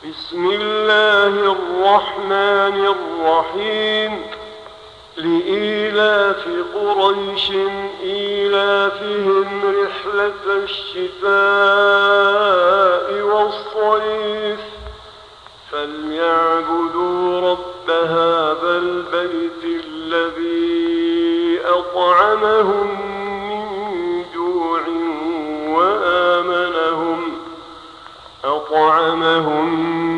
بسم الله الرحمن الرحيم. لإيلاف قريش إيلافهم رحلة الشتاء والصيف فليعبدوا رب هذا البيت الذي أطعمهم من جوع وآمنهم